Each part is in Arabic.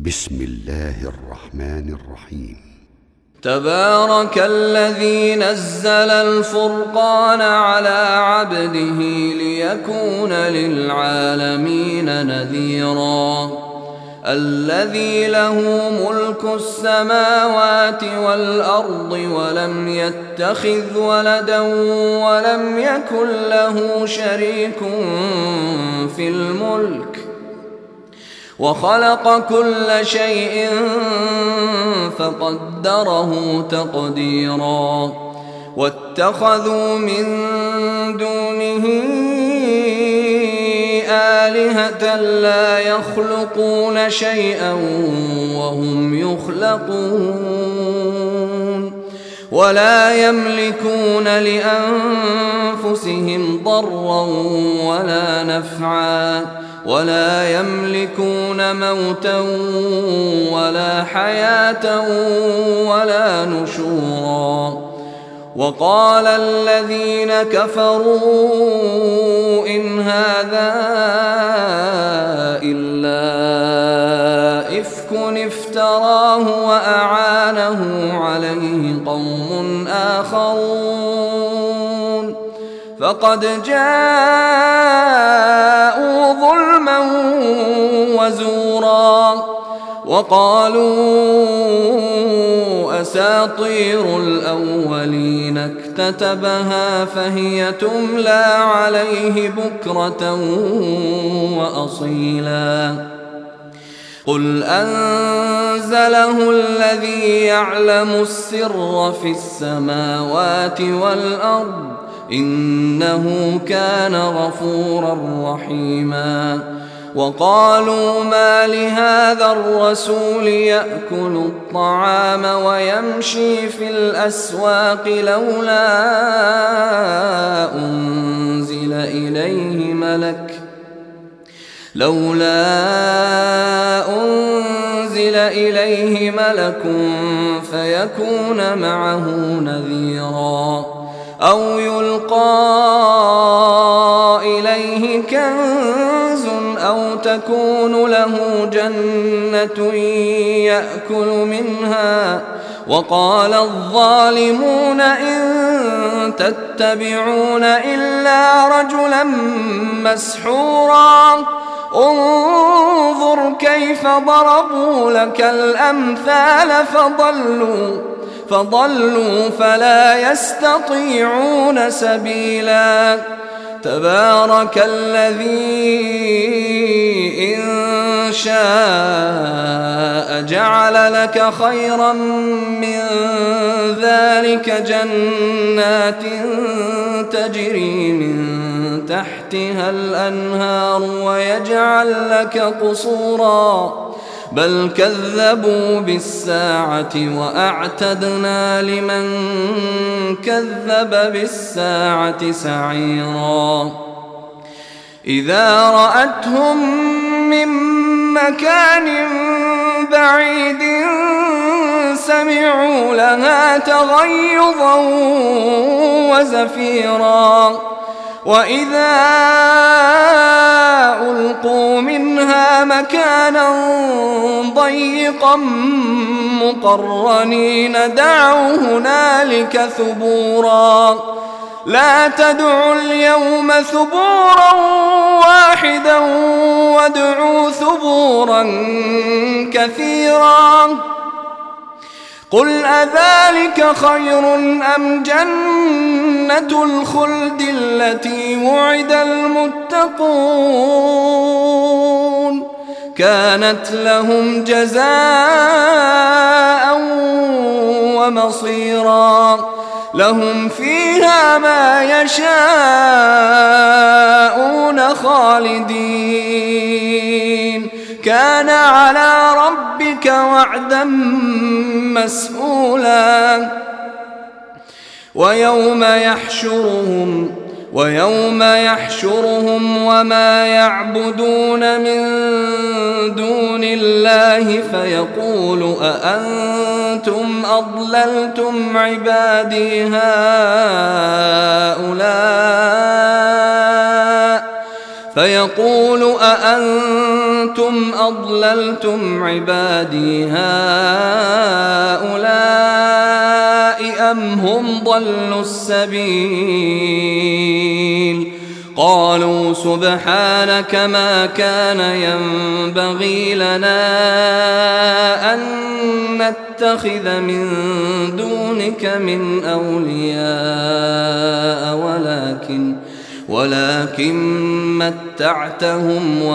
بسم الله الرحمن الرحيم. تبارك الذي نزل الفرقان على عبده ليكون للعالمين نذيرا. الذي له ملك السماوات والأرض ولم يتخذ ولدا ولم يكن له شريك في الملك وخلق كل شيء فقدره تقديرا. واتخذوا من دونه آلهة لا يخلقون شيئا وهم يخلقون ولا يملكون لأنفسهم ضرا ولا نفعا ولا يملكون موتا ولا حياة ولا نشورا. وقال الذين كفروا إن هذا إلا إفك افتراه وأعانه عليه قوم آخرون فقد جاءوا ظلما وزورا. وقالوا أساطير الأولين اكتتبها فهي تملى عليه بكرة وأصيلا. قل أنزله الذي يعلم السر في السماوات والأرض إنه كان غفورا رحيما. وقالوا ما لهذا الرسول يأكل الطعام ويمشي في الأسواق لولا أنزل إليه ملك فيكون معه نذيرا أو يلقى إليه كنز أو تكون له جنة يأكل منها. وقال الظالمون إن تتبعون إلا رجلا مسحورا. انظر كيف ضربوا لك الأمثال فضلوا فلا يستطيعون سبيلا. تبارك الذي إن شاء جعل لك خيرا من ذلك جنات تجري من تحتها الأنهار ويجعل لك قصورا بل كذبوا بالساعة وأعتدنا لمن كذب بالساعة سعيرا. إذا رأتهم من مكان بعيد سمعوا لها تغيظا وزفيرا. وإذا ألقوا منها مكانا ضيقا مقرنين دعوا هنالك ثبورا. لا تدعوا اليوم ثبورا واحدا وادعوا ثبورا كثيرا. قل أذلك خير أم جنة الخلد التي وعد المتقون كانت لهم جزاء ومصيرا. لهم فيها ما يشاءون خالدين كان على ربك وعدا مسئولا. ويوم يحشرهم وما يعبدون من دون الله فيقول أأنتم أضللتم عبادي هؤلاء فيقول أأنتم أضللتم عبادي هؤلاء أم هم ضلوا السبيل قالوا سبحانك ما كان ينبغي لنا أن نتخذ من دونك من أولياء ولكن متعتهم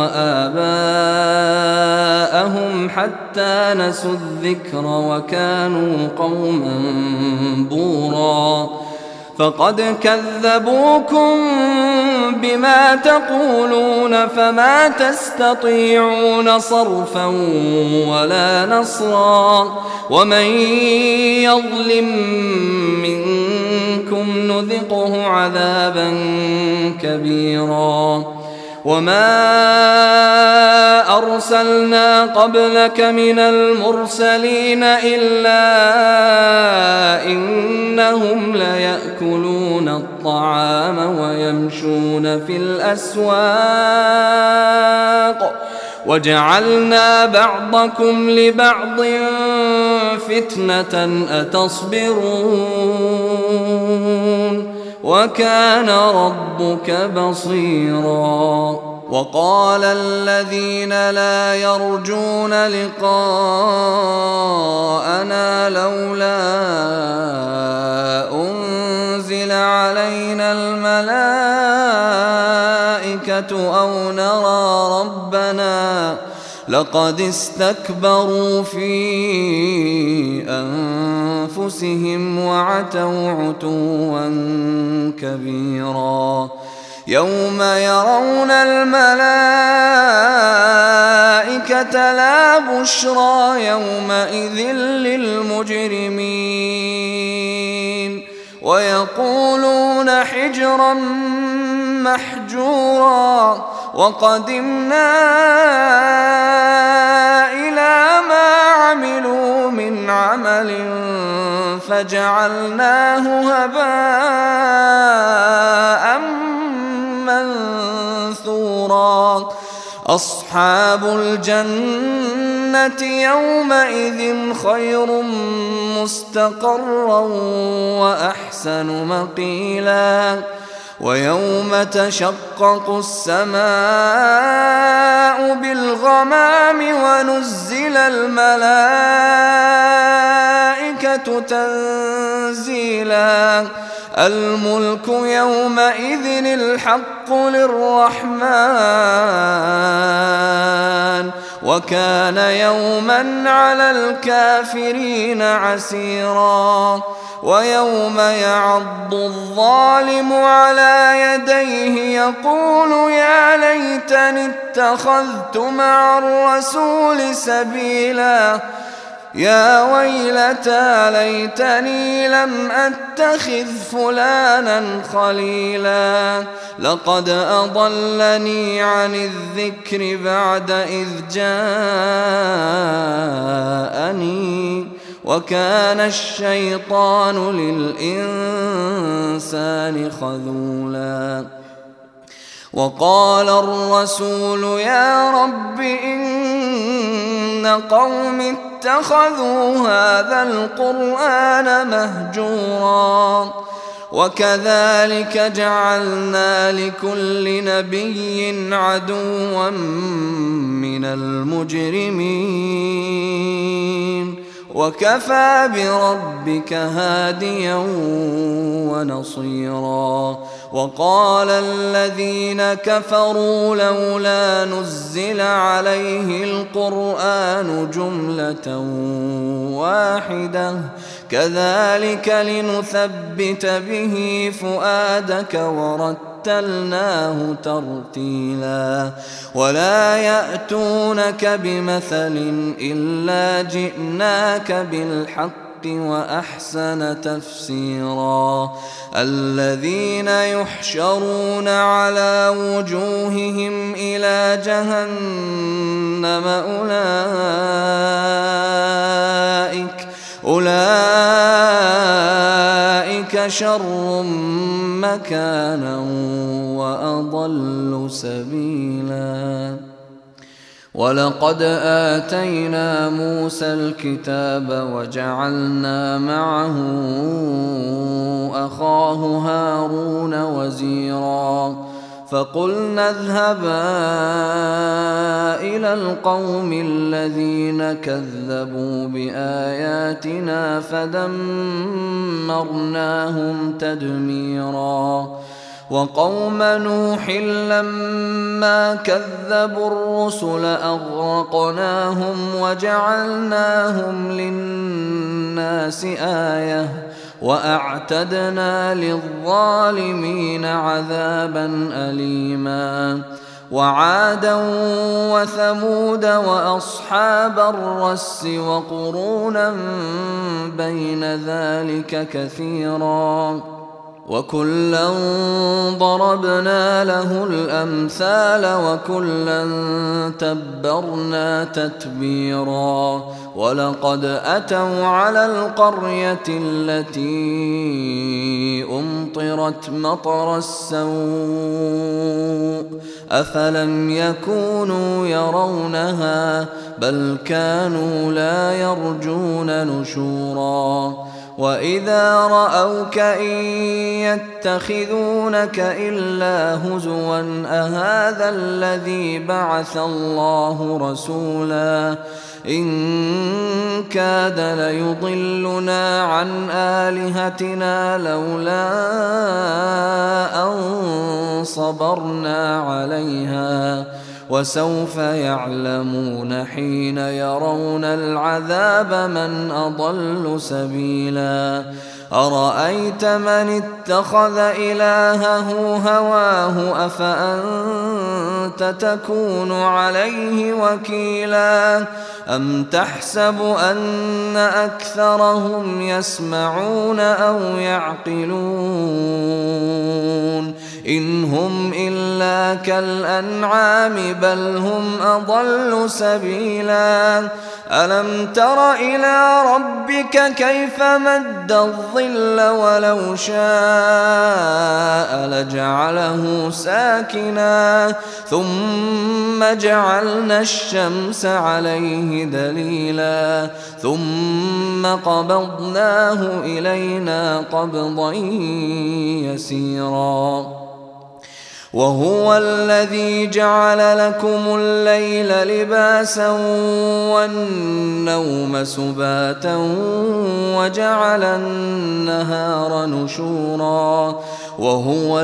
وآباءهم حتى نسوا الذكر وكانوا قوما بورا فقد كذبوكم بما تقولون فما تستطيعون صرفا ولا نصرا ومن يظلم منكم نذقه عذابا كبيرا وما أرسلنا قبلك من المرسلين إلا إنهم ليأكلون الطعام ويمشون في الأسواق وجعلنا بعضكم لبعض فتنة أتصبرون وكان ربك بصيرا وقال الذين لا يرجون لقاءنا لولا أنزل علينا الملائكة أو نرى ربنا لقد استكبروا في أنفسهم وعتوا عتوا كبيرا يوم يرون الملائكة لا بشرى يومئذ للمجرمين ويقولون حجرا محجورا وقدمنا إلى ما عملوا من عمل فجعلناه هباء منثورا أصحاب الجنة يومئذ خير مستقرا وأحسن مقيلا ويوم تشقق السماء بالغمام ونزل الملائكة تنزيلا الملك يومئذ الحق للرحمن وكان يوما على الكافرين عسيرا ويوم يعض الظالم على يديه يقول يا ليتني اتخذت مع الرسول سبيلا يا ويلتى ليتني لم أتخذ فلانا خليلا لقد أضلني عن الذكر بعد إذ جاءني وكان الشيطان للإنسان خذولا وقال الرسول يا رب إن قوم اتخذوا هذا القرآن مهجورا وكذلك جعلنا لكل نبي عدوا من المجرمين وكفى بربك هاديا ونصيرا وقال الذين كفروا لولا نزل عليه القرآن جملة واحدة كذلك لنثبت به فؤادك ورتلناه ترتيلا ولا يأتونك بمثل إلا جئناك بالحق وأحسن تفسيرا الذين يحشرون على وجوههم إلى جهنم أولئك شر مكانا وأضل سبيلا. ولقد آتينا موسى الكتاب وجعلنا معه أخاه هارون وزيرا فقلنا اذهبا إلى القوم الذين كذبوا بآياتنا فدمرناهم تدميرا. وقوم نوح لما كذبوا الرسل أغرقناهم وجعلناهم للناس آية وأعتدنا للظالمين عذابا أليما. وعادا وثمود وأصحاب الرس وقرونا بين ذلك كثيرا وكلا ضربنا له الأمثال وكلا تبرنا تتبيرا. ولقد أتوا على القرية التي أمطرت مطر السوء أفلم يكونوا يرونها بل كانوا لا يرجون نشورا. وإذا رأوك إن يتخذونك إلا هزوا أهذا الذي بعث الله رسولا إن كاد ليضلنا عن آلهتنا لولا أن صبرنا عليها وسوف يعلمون حين يرون العذاب من أضل سبيلا. أرأيت من اتخذ إلهه هواه أفأنت تكون عليه وكيلا. أم تحسب أن أكثرهم يسمعون أو يعقلون إن هم إلا كالأنعام بل هم أضل سبيلا. ألم تر إلى ربك كيف مد الظل ولو شاء لجعله ساكنا ثم جعلنا الشمس عليه دليلا ثم قبضناه إلينا قبضا يسيرا. وهو الذي جعل لكم الليل لباسا والنوم سباتا وجعل النهار نشورا. وهو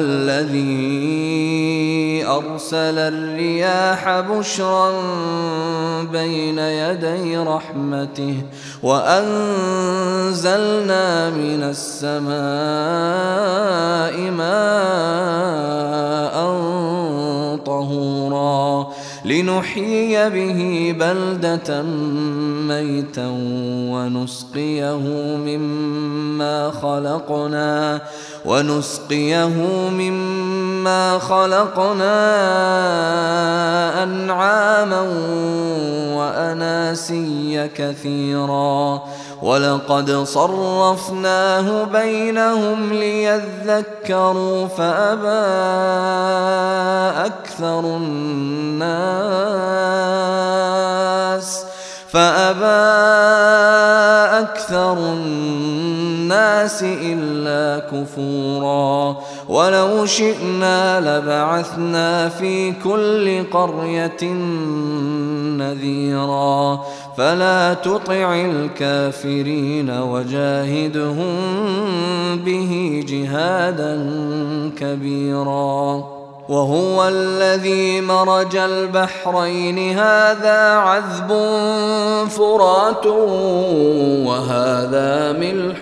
الذي أرسل الرياح بشرا بين يدي رحمته وأنزلنا من السماء ماء طهورا لنحيي به بلدة ميتا ونسقيه مما خلقنا أنعاما وأناسيا كثيرا. ولقد صرفناه بينهم ليذكروا فأبى أكثر الناس إلا كفورا. ولو شئنا لبعثنا في كل قرية نذيرا فلا تطع الكافرين وجاهدهم به جهادا كبيرا. وهو الذي مرج البحرين هذا عذب فرات وهذا ملح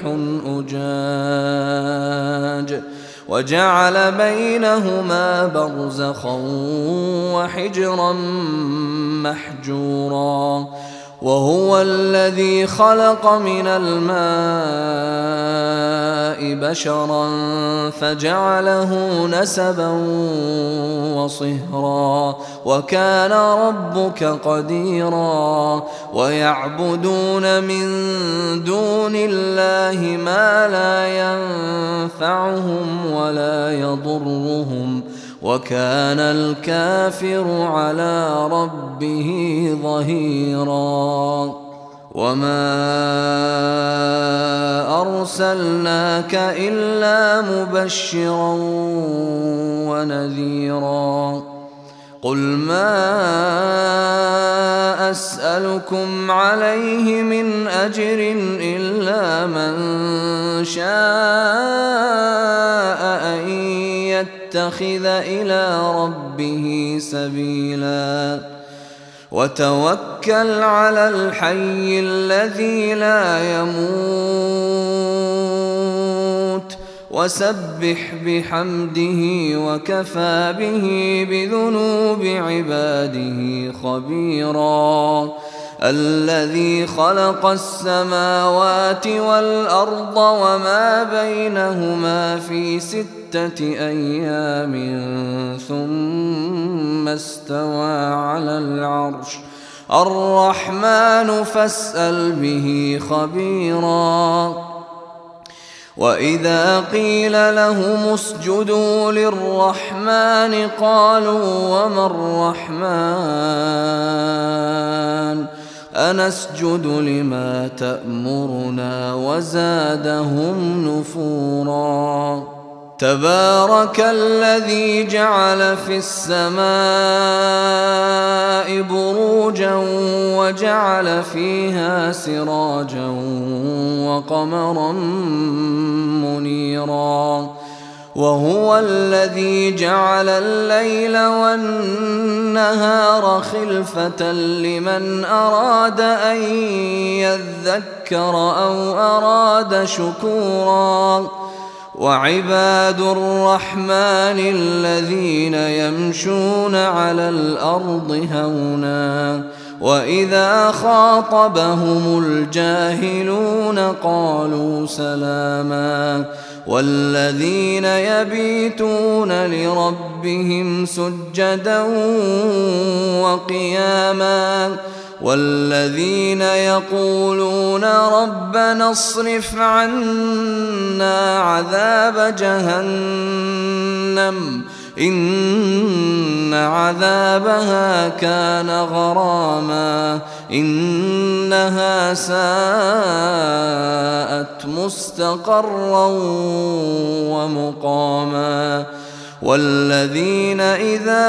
أجاج وجعل بينهما برزخا وحجرا محجورا. وهو الذي خلق من الماء بشرا فجعله نسبا وصهرا وكان ربك قديرا ويعبدون من دون الله ما لا ينفعهم ولا يضرهم وكان الكافر على ربه ظهيرا وما أرسلناك إلا مبشرا ونذيرا قل ما أسألكم عليه من أجر إلا من شاء أن يتخذ إلى ربه سبيلا وتوكل على الحي الذي لا يموت وسبح بحمده وكفى به بذنوب عباده خبيرا الذي خلق السماوات والأرض وما بينهما في 6 أيام ثم استوى على العرش الرحمن فاسأل به خبيرا وإذا قيل لهم اسجدوا للرحمن قالوا وما الرحمن أنسجد لما تأمرنا وزادهم نفورا تبارك الذي جعل في السماء بروجا وجعل فيها سراجا وقمرا منيرا وهو الذي جعل الليل والنهار خلفة لمن أراد أن يذكر أو أراد شكورا وعباد الرحمن الذين يمشون على الأرض هونا وإذا خاطبهم الجاهلون قالوا سلاما والذين يبيتون لربهم سجدا وقياما والذين يقولون ربنا اصرف عنا عذاب جهنم إن عذابها كان غراما إنها ساءت مستقرا ومقاما والذين إذا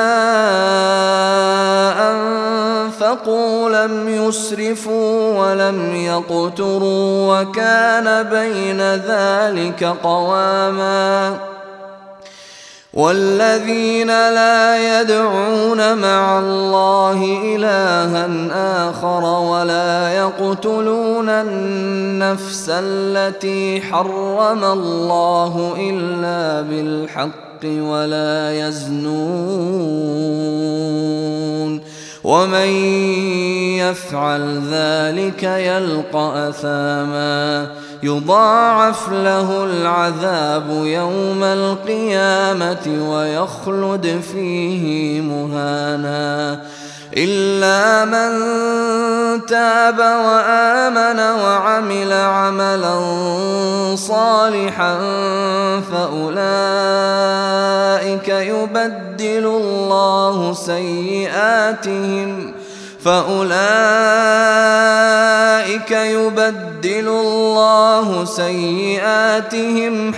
أنفقوا لم يسرفوا ولم يقتروا وكان بين ذلك قواما والذين لا يدعون مع الله إلها آخر ولا يقتلون النفس التي حرم الله إلا بالحق ولا يزنون ومن يفعل ذلك يلقى أثاما يضاعف له العذاب يوم القيامة ويخلد فيه مهانا إلا من تاب وآمن وعمل عملا صالحا فأولئك يبدل الله سيئاتهم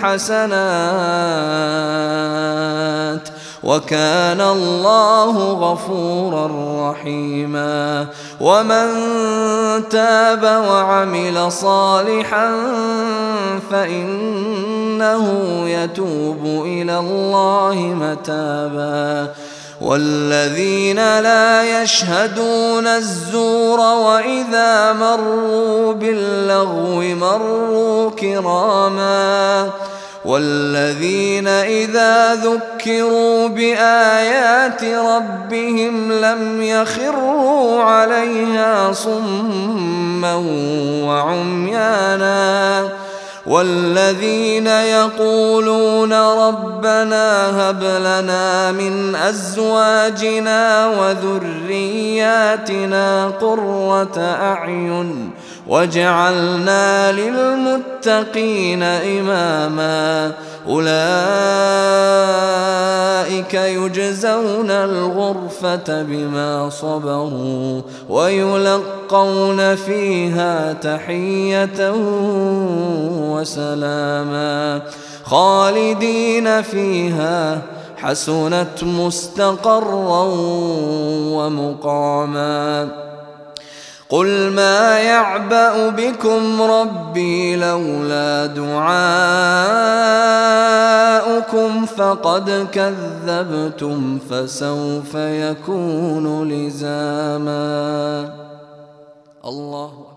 حسنات وكان الله غفورا رحيما ومن تاب وعمل صالحا فإنه يتوب إلى الله متابا والذين لا يشهدون الزور وإذا مروا باللغو مروا كراما والذين إذا ذكروا بآيات ربهم لم يخروا عليها صما وعميانا والذين يقولون ربنا هب لنا من أزواجنا وذرياتنا قرة أعين واجعلنا للمتقين إماما أولئك يجزون الغرفة بما صبروا ويلقون فيها تحية وسلاما خالدين فيها حسنت مستقرا ومقاما قل ما يعبأ بكم ربي لولا دعاؤكم فقد كذبتم فسوف يكون لزاما. الله